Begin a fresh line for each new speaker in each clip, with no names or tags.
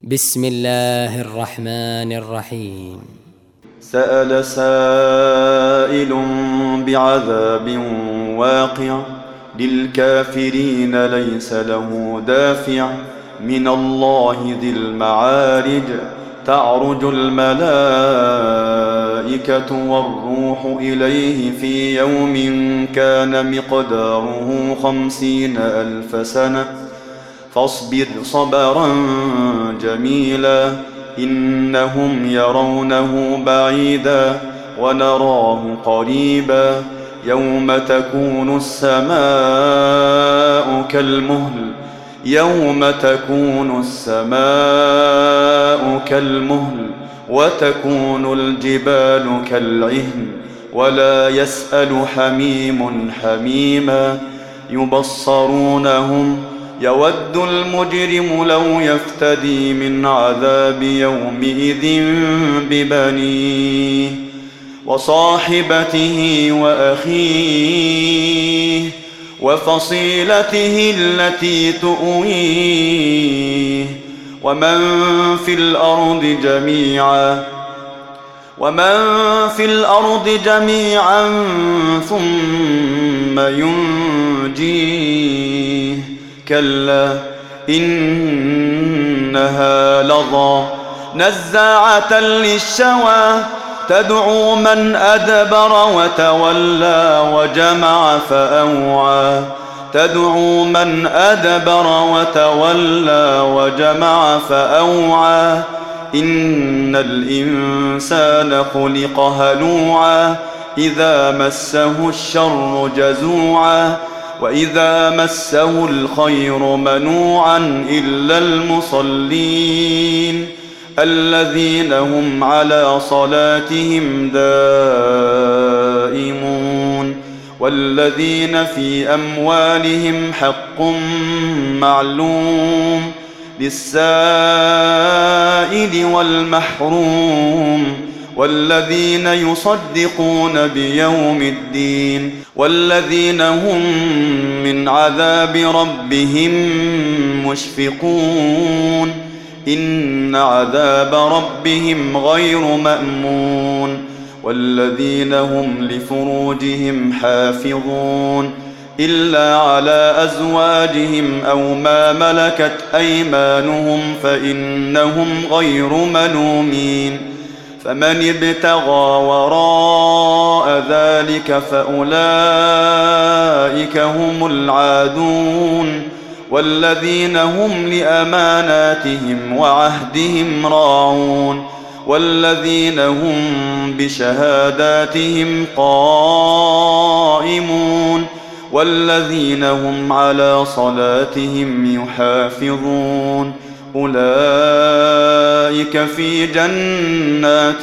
بسم الله الرحمن الرحيم.
سأل سائل بعذاب واقع للكافرين ليس له دافع من الله ذي المعارج تعرج الملائكة والروح إليه في يوم كان مقداره 50,000 سنة فاصبر صبرا جميلا إنهم يرونه بعيدا ونراه قريبا يوم تكون السماء كالمهل وتكون الجبال كالعهن ولا يسأل حميم حميما يبصرونهم يود المجرم لو يفتدي من عذاب يومئذ ببنيه وصاحبته وأخيه وفصيلته التي تؤويه ومن في الأرض جميعا ثم ينجيه كلا إنها لظى نزاعة للشوى تدعو من أدبر وتولى وجمع فأوعى إن الإنسان خلق هلوعا إذا مسه الشر جزوعا وإذا مسه الخير منوعا إلا المصلين الذين هم على صلاتهم دائمون والذين في أموالهم حق معلوم للسائل والمحروم والذين يصدقون بيوم الدين والذين هم من عذاب ربهم مشفقون إن عذاب ربهم غير مأمون والذين هم لفروجهم حافظون إلا على أزواجهم أو ما ملكت أيمانهم فإنهم غير ملومين فمن ابتغى وراء ذلك فأولئك هم العادون والذين هم لأماناتهم وعهدهم راعون والذين هم بشهاداتهم قائمون والذين هم على صلاتهم يحافظون أولئك في جنات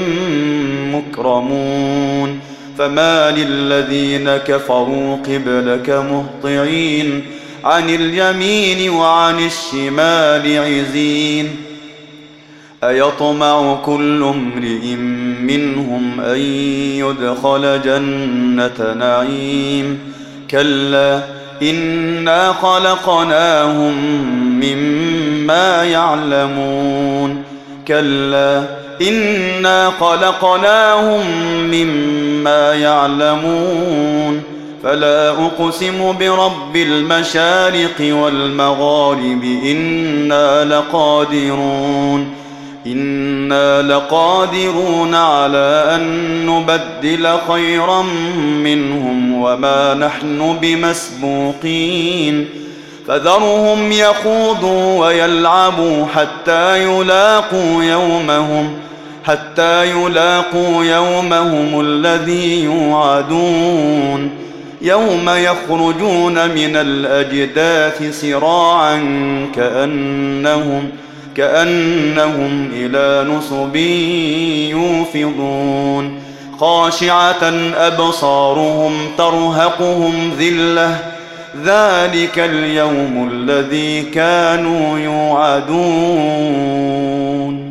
مكرمون فما للذين كفروا قبلك مهطعين عن اليمين وعن الشمال عزين أيطمع كل امرئ منهم أن يدخل جنة نعيم كلا إنا خلقناهم مما يعلمون فلا أقسم برب المشارق والمغارب إنا لقادرون على أن نبدل خيرا منهم وما نحن بمسبوقين فذرهم يخوضوا ويلعبوا حتى يلاقوا يومهم الذي يوعدون يوم يخرجون من الأجداث سراعا كأنهم إلى نصب يوفضون خاشعة أبصارهم ترهقهم ذلة ذلك اليوم الذي كانوا يوعدون.